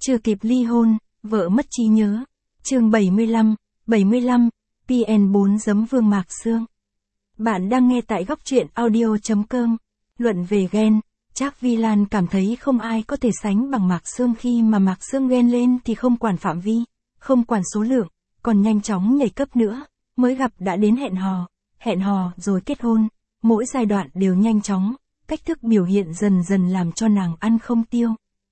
Chưa kịp ly hôn, vợ mất trí nhớ. Chương 75, PN4 Vương Mạc Sương. Bạn đang nghe tại góc truyện audio.com. Luận về ghen, Trác Vi Lan cảm thấy không ai có thể sánh bằng Mạc Sương. Khi mà Mạc Sương ghen lên thì không quản phạm vi, không quản số lượng, còn nhanh chóng nhảy cấp nữa. Mới gặp đã đến hẹn hò rồi kết hôn, mỗi giai đoạn đều nhanh chóng, cách thức biểu hiện dần dần làm cho nàng ăn không tiêu.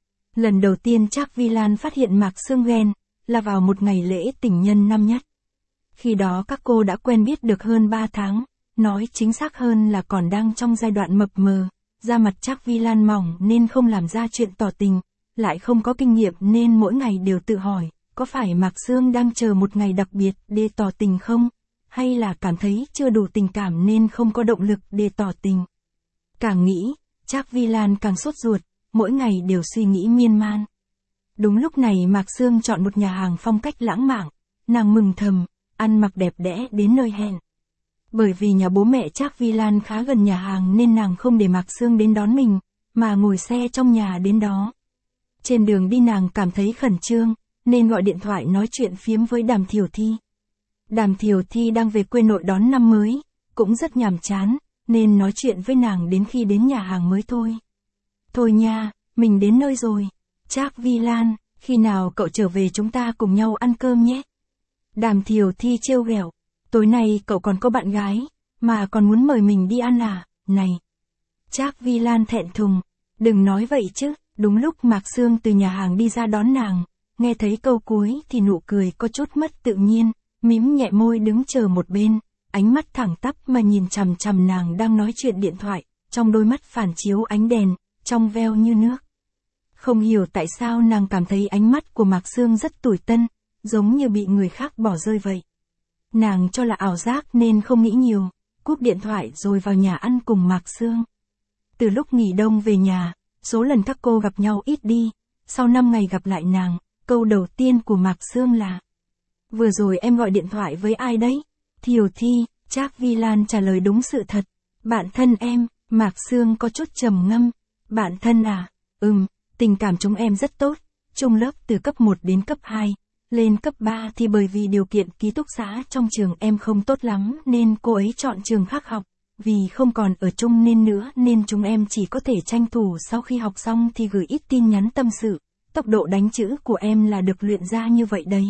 Lần đầu tiên Trác Vi Lan phát hiện Mạc Sương ghen, là vào một ngày lễ tình nhân năm nhất. Khi đó các cô đã quen biết được hơn 3 tháng, nói chính xác hơn là còn đang trong giai đoạn mập mờ, da mặt Trác Vi Lan mỏng nên không làm ra chuyện tỏ tình, lại không có kinh nghiệm nên mỗi ngày đều tự hỏi, có phải Mạc Sương đang chờ một ngày đặc biệt để tỏ tình không, hay là cảm thấy chưa đủ tình cảm nên không có động lực để tỏ tình. Càng nghĩ, Trác Vi Lan càng sốt ruột, mỗi ngày đều suy nghĩ miên man. Đúng lúc này Mạc Sương chọn một nhà hàng phong cách lãng mạn, nàng mừng thầm, ăn mặc đẹp đẽ đến nơi hẹn. Bởi vì nhà bố mẹ Trác Vi Lan khá gần nhà hàng nên nàng không để Mạc Sương đến đón mình, mà ngồi xe trong nhà đến đó. Trên đường đi nàng cảm thấy khẩn trương, nên gọi điện thoại nói chuyện phiếm với Đàm Thiểu Thi. Đàm Thiểu Thi đang về quê nội đón năm mới, cũng rất nhàm chán, nên nói chuyện với nàng đến khi đến nhà hàng mới thôi. Thôi nha, mình đến nơi rồi. Trác Vi Lan, khi nào cậu trở về chúng ta cùng nhau ăn cơm nhé. Đàm Thiểu Thi trêu ghẹo, tối nay cậu còn có bạn gái, mà còn muốn mời mình đi ăn à, này. Trác Vi Lan thẹn thùng, đừng nói vậy chứ. Đúng lúc Mạc Sương từ nhà hàng đi ra đón nàng, nghe thấy câu cuối thì nụ cười có chút mất tự nhiên, mím nhẹ môi đứng chờ một bên, ánh mắt thẳng tắp mà nhìn chằm chằm nàng đang nói chuyện điện thoại, trong đôi mắt phản chiếu ánh đèn, trong veo như nước. Không hiểu tại sao nàng cảm thấy ánh mắt của Mạc Sương rất tủi tân, giống như bị người khác bỏ rơi vậy. Nàng cho là ảo giác nên không nghĩ nhiều, cúp điện thoại rồi vào nhà ăn cùng Mạc Sương. Từ lúc nghỉ đông về nhà, số lần các cô gặp nhau ít đi, sau 5 ngày gặp lại nàng, câu đầu tiên của Mạc Sương là: vừa rồi em gọi điện thoại với ai đấy? Thiểu Thi. Trác Vi Lan trả lời đúng sự thật. Bạn thân em. Mạc Sương có chút trầm ngâm. Bạn thân à? Tình cảm chúng em rất tốt, chung lớp từ cấp 1 đến cấp 2, lên cấp 3 thì bởi vì điều kiện ký túc xá trong trường em không tốt lắm nên cô ấy chọn trường khác học, vì không còn ở chung nên chúng em chỉ có thể tranh thủ sau khi học xong thì gửi ít tin nhắn tâm sự, tốc độ đánh chữ của em là được luyện ra như vậy đấy.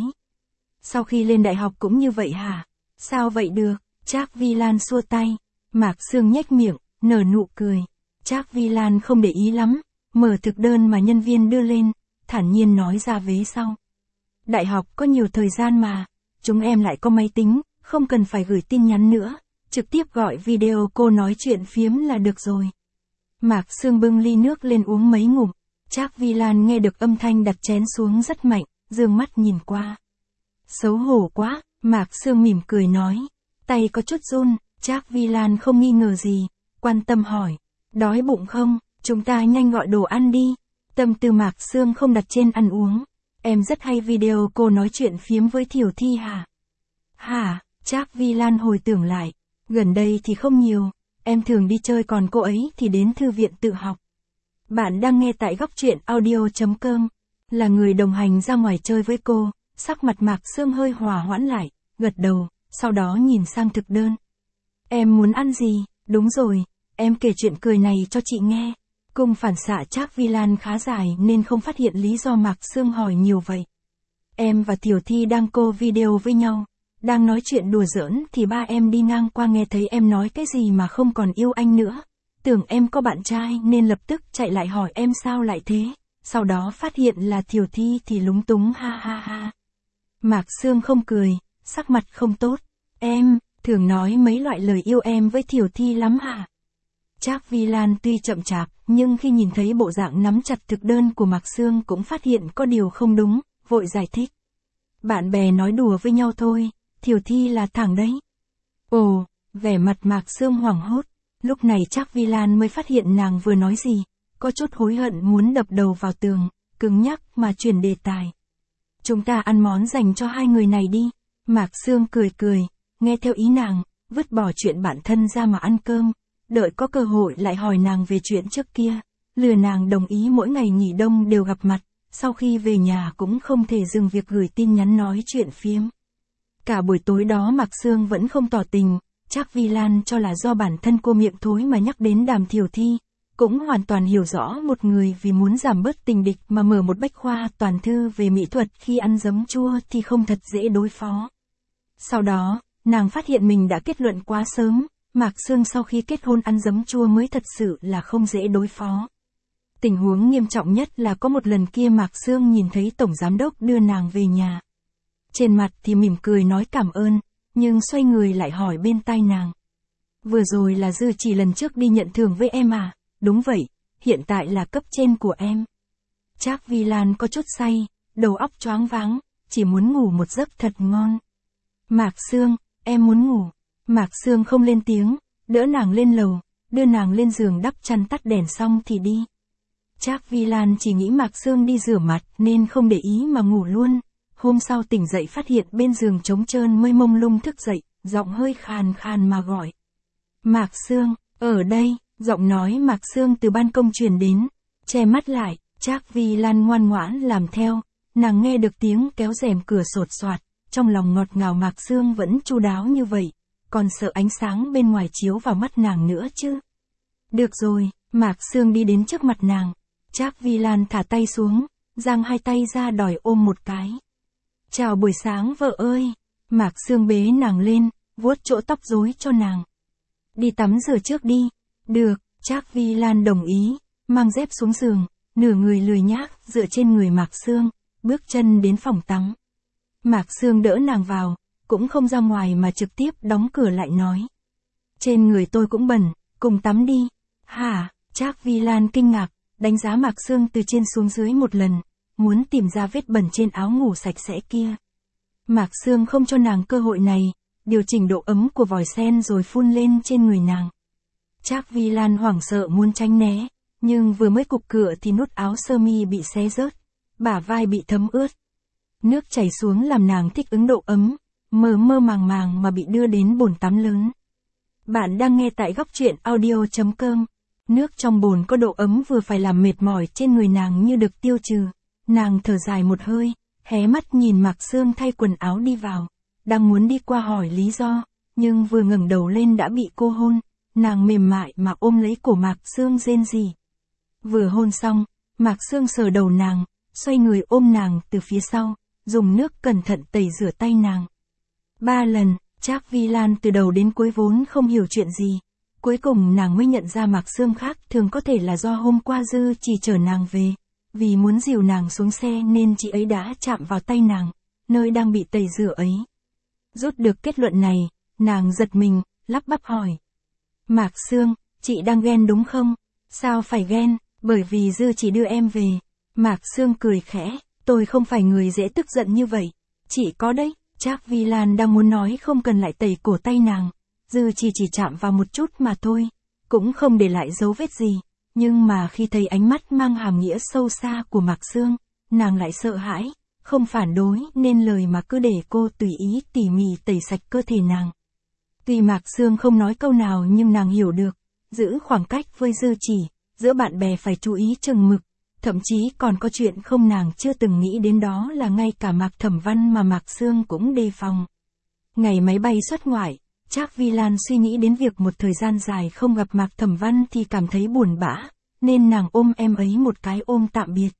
Sau khi lên đại học cũng như vậy hả? Sao vậy được? Trác Vi Lan xua tay. Mạc Sương nhếch miệng, nở nụ cười. Trác Vi Lan không để ý lắm, mở thực đơn mà nhân viên đưa lên, thản nhiên nói ra vế sau. Đại học có nhiều thời gian mà, chúng em lại có máy tính, không cần phải gửi tin nhắn nữa, trực tiếp gọi video cô nói chuyện phiếm là được rồi. Mạc Sương bưng ly nước lên uống mấy ngụm. Trác Vi Lan nghe được âm thanh đặt chén xuống rất mạnh, dương mắt nhìn qua. Xấu hổ quá, Mạc Sương mỉm cười nói. Tay có chút run. Trác Vi Lan không nghi ngờ gì, quan tâm hỏi. Đói bụng không? Chúng ta nhanh gọi đồ ăn đi. Tâm tư Mạc Sương không đặt trên ăn uống. Em rất hay video cô nói chuyện phiếm với Thiểu Thi hả? Hả? Trác Vi Lan hồi tưởng lại. Gần đây thì không nhiều, em thường đi chơi còn cô ấy thì đến thư viện tự học. Bạn đang nghe tại góc truyện audio.com. Là người đồng hành ra ngoài chơi với cô, sắc mặt Mạc Sương hơi hòa hoãn lại, gật đầu, sau đó nhìn sang thực đơn. Em muốn ăn gì? Đúng rồi, em kể chuyện cười này cho chị nghe. Cung phản xạ Trác Vi Lan khá dài nên không phát hiện lý do Mạc Sương hỏi nhiều vậy. Em và Thiểu Thi đang cô video với nhau, đang nói chuyện đùa giỡn thì ba em đi ngang qua nghe thấy em nói cái gì mà không còn yêu anh nữa. Tưởng em có bạn trai nên lập tức chạy lại hỏi em sao lại thế, sau đó phát hiện là Thiểu Thi thì lúng túng ha ha ha. Mạc Sương không cười, sắc mặt không tốt. Em thường nói mấy loại lời yêu em với Thiểu Thi lắm hả? Trác Vi Lan tuy chậm chạp, nhưng khi nhìn thấy bộ dạng nắm chặt thực đơn của Mạc Sương cũng phát hiện có điều không đúng, vội giải thích. Bạn bè nói đùa với nhau thôi, Thiểu Thi là thẳng đấy. Ồ, vẻ mặt Mạc Sương hoảng hốt, lúc này Trác Vi Lan mới phát hiện nàng vừa nói gì, có chút hối hận muốn đập đầu vào tường, cứng nhắc mà chuyển đề tài. Chúng ta ăn món dành cho hai người này đi. Mạc Sương cười cười, nghe theo ý nàng, vứt bỏ chuyện bản thân ra mà ăn cơm, đợi có cơ hội lại hỏi nàng về chuyện trước kia, lừa nàng đồng ý mỗi ngày nghỉ đông đều gặp mặt, sau khi về nhà cũng không thể dừng việc gửi tin nhắn nói chuyện phiếm. Cả buổi tối đó Mạc Sương vẫn không tỏ tình, Trác Vi Lan cho là do bản thân cô miệng thối mà nhắc đến Đàm Thiều Thi, cũng hoàn toàn hiểu rõ một người vì muốn giảm bớt tình địch mà mở một bách khoa toàn thư về mỹ thuật khi ăn giấm chua thì không thật dễ đối phó. Sau đó, nàng phát hiện mình đã kết luận quá sớm, Mạc Sương sau khi kết hôn ăn giấm chua mới thật sự là không dễ đối phó. Tình huống nghiêm trọng nhất là có một lần kia Mạc Sương nhìn thấy Tổng Giám Đốc đưa nàng về nhà. Trên mặt thì mỉm cười nói cảm ơn, nhưng xoay người lại hỏi bên tai nàng. Vừa rồi là Dư Chỉ lần trước đi nhận thưởng với em à? Đúng vậy, hiện tại là cấp trên của em. Trác Vi Lan có chút say, đầu óc choáng váng, chỉ muốn ngủ một giấc thật ngon. Mạc Sương, em muốn ngủ. Mạc Sương không lên tiếng, đỡ nàng lên lầu, đưa nàng lên giường đắp chăn tắt đèn xong thì đi. Trác Vi Lan chỉ nghĩ Mạc Sương đi rửa mặt nên không để ý mà ngủ luôn. Hôm sau tỉnh dậy phát hiện bên giường trống trơn mới mông lung thức dậy, giọng hơi khàn khàn mà gọi. Mạc Sương, ở đây, giọng nói Mạc Sương từ ban công truyền đến, che mắt lại, Trác Vi Lan ngoan ngoãn làm theo, nàng nghe được tiếng kéo rèm cửa sột soạt, trong lòng ngọt ngào Mạc Sương vẫn chu đáo như vậy, còn sợ ánh sáng bên ngoài chiếu vào mắt nàng nữa chứ. Được rồi, Mạc Sương đi đến trước mặt nàng, Trác Vi Lan thả tay xuống, giang hai tay ra đòi ôm một cái. Chào buổi sáng vợ ơi, Mạc Sương bế nàng lên, vuốt chỗ tóc rối cho nàng. Đi tắm rửa trước đi. Được, Trác Vi Lan đồng ý, mang dép xuống giường, nửa người lười nhác dựa trên người Mạc Sương, bước chân đến phòng tắm. Mạc Sương đỡ nàng vào, cũng không ra ngoài mà trực tiếp đóng cửa lại nói. Trên người tôi cũng bẩn, cùng tắm đi. Hả? Trác Vi Lan kinh ngạc, đánh giá Mạc Sương từ trên xuống dưới một lần, muốn tìm ra vết bẩn trên áo ngủ sạch sẽ kia. Mạc Sương không cho nàng cơ hội này, điều chỉnh độ ấm của vòi sen rồi phun lên trên người nàng. Trác Vi Lan hoảng sợ muốn tránh né, nhưng vừa mới cục cửa thì nút áo sơ mi bị xé rớt, bả vai bị thấm ướt. Nước chảy xuống làm nàng thích ứng độ ấm, mơ mơ màng màng mà bị đưa đến bồn tắm lớn. Bạn đang nghe tại góc truyện audio.com. Nước trong bồn có độ ấm vừa phải làm mệt mỏi trên người nàng như được tiêu trừ. Nàng thở dài một hơi, hé mắt nhìn Mạc Sương thay quần áo đi vào, đang muốn đi qua hỏi lý do, nhưng vừa ngẩng đầu lên đã bị cô hôn. Nàng mềm mại mà ôm lấy cổ Mạc Sương rên rỉ. Vừa hôn xong, Mạc Sương sờ đầu nàng, xoay người ôm nàng từ phía sau, dùng nước cẩn thận tẩy rửa tay nàng. 3 lần, Trác Vi Lan từ đầu đến cuối vốn không hiểu chuyện gì. Cuối cùng nàng mới nhận ra Mạc Sương khác thường có thể là do hôm qua Dư Chỉ chở nàng về. Vì muốn dìu nàng xuống xe nên chị ấy đã chạm vào tay nàng, nơi đang bị tẩy rửa ấy. Rút được kết luận này, nàng giật mình, lắp bắp hỏi. Mạc Sương, chị đang ghen đúng không? Sao phải ghen, bởi vì Dư Chỉ đưa em về. Mạc Sương cười khẽ, tôi không phải người dễ tức giận như vậy. Chị có đấy, Trác Vi Lan đang muốn nói không cần lại tẩy cổ tay nàng. Dư chỉ chạm vào một chút mà thôi, cũng không để lại dấu vết gì. Nhưng mà khi thấy ánh mắt mang hàm nghĩa sâu xa của Mạc Sương, nàng lại sợ hãi, không phản đối nên lời mà cứ để cô tùy ý tỉ mỉ tẩy sạch cơ thể nàng. Tuy Mạc Sương không nói câu nào nhưng nàng hiểu được, giữ khoảng cách với Dư Chỉ, giữa bạn bè phải chú ý chừng mực, thậm chí còn có chuyện không nàng chưa từng nghĩ đến đó là ngay cả Mạc Thẩm Văn mà Mạc Sương cũng đề phòng. Ngày máy bay xuất ngoại, Trác Vi Lan suy nghĩ đến việc một thời gian dài không gặp Mạc Thẩm Văn thì cảm thấy buồn bã, nên nàng ôm em ấy một cái ôm tạm biệt.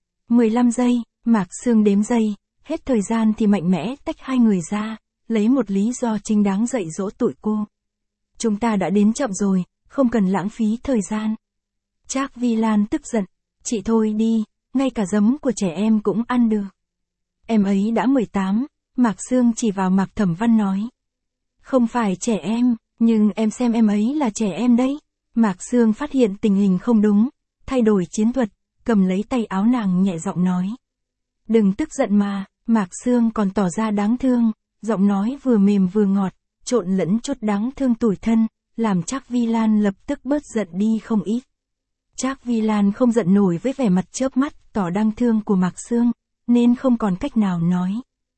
15 giây, Mạc Sương đếm giây, hết thời gian thì mạnh mẽ tách hai người ra, lấy một lý do chính đáng dạy dỗ tụi cô. Chúng ta đã đến chậm rồi, không cần lãng phí thời gian. Trác Vi Lan tức giận, chị thôi đi, ngay cả giấm của trẻ em cũng ăn được. Em ấy đã 18, Mạc Sương chỉ vào Mạc Thẩm Văn nói. Không phải trẻ em, nhưng em xem em ấy là trẻ em đấy. Mạc Sương phát hiện tình hình không đúng, thay đổi chiến thuật, cầm lấy tay áo nàng nhẹ giọng nói. Đừng tức giận mà, Mạc Sương còn tỏ ra đáng thương, giọng nói vừa mềm vừa ngọt, trộn lẫn chút đáng thương tủi thân, làm Trác Vi Lan lập tức bớt giận đi không ít. Trác Vi Lan không giận nổi với vẻ mặt chớp mắt tỏ đáng thương của Mạc Sương, nên không còn cách nào nói.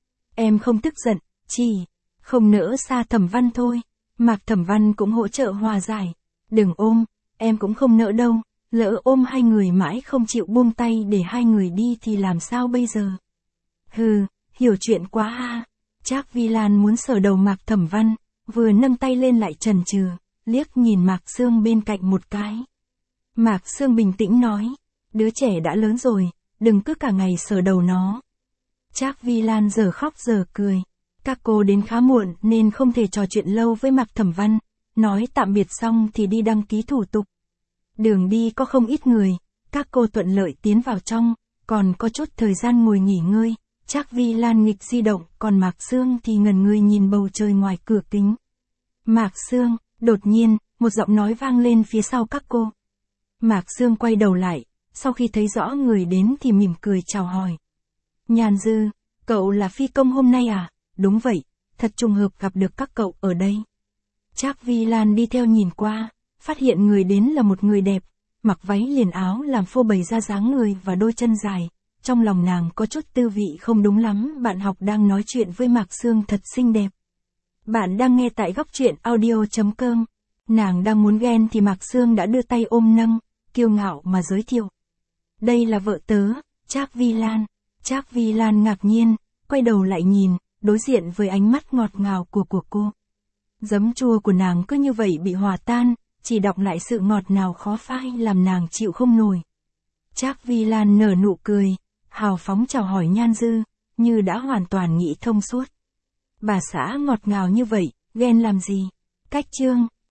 Em không tức giận, chỉ không nỡ xa Thẩm Văn thôi. Mạc Thẩm Văn cũng hỗ trợ hòa giải. Đừng ôm, em cũng không nỡ đâu, Lỡ ôm hai người mãi không chịu buông tay để hai người đi thì làm sao bây giờ? Hừ, hiểu chuyện quá ha. Trác Vi Lan muốn sờ đầu Mạc Thẩm Văn, vừa nâng tay lên lại chần chừ, liếc nhìn Mạc Sương bên cạnh một cái. Mạc Sương bình tĩnh nói, đứa trẻ đã lớn rồi, đừng cứ cả ngày sờ đầu nó. Trác Vi Lan giờ khóc giờ cười. Các cô đến khá muộn nên không thể trò chuyện lâu với Mạc Thẩm Văn, nói tạm biệt xong thì đi đăng ký thủ tục. Đường đi có không ít người, các cô thuận lợi tiến vào trong, còn có chút thời gian ngồi nghỉ ngơi. Trác Vi Lan nghịch di động, còn Mạc Sương thì ngẩn người nhìn bầu trời ngoài cửa kính. Mạc Sương, đột nhiên, một giọng nói vang lên phía sau các cô. Mạc Sương quay đầu lại, sau khi thấy rõ người đến thì mỉm cười chào hỏi. Nhàn Dư, cậu là phi công hôm nay à? Đúng vậy, thật trùng hợp gặp được các cậu ở đây. Trác Vi Lan đi theo nhìn qua, phát hiện người đến là một người đẹp, mặc váy liền áo làm phô bày ra dáng người và đôi chân dài. Trong lòng nàng có chút tư vị không đúng lắm, bạn học đang nói chuyện với Mạc Sương thật xinh đẹp. Bạn đang nghe tại góc truyện audio.com. Nàng đang muốn ghen thì Mạc Sương đã đưa tay ôm nâng, kiêu ngạo mà giới thiệu. Đây là vợ tớ, Trác Vi Lan. Trác Vi Lan ngạc nhiên, quay đầu lại nhìn, đối diện với ánh mắt ngọt ngào của cô. Giấm chua của nàng cứ như vậy bị hòa tan, chỉ đọng lại sự ngọt ngào khó phai làm nàng chịu không nổi. Trác Vi Lan nở nụ cười, hào phóng chào hỏi Nhan Dư, như đã hoàn toàn nghĩ thông suốt. Bà xã ngọt ngào như vậy, ghen làm gì? Cách chương.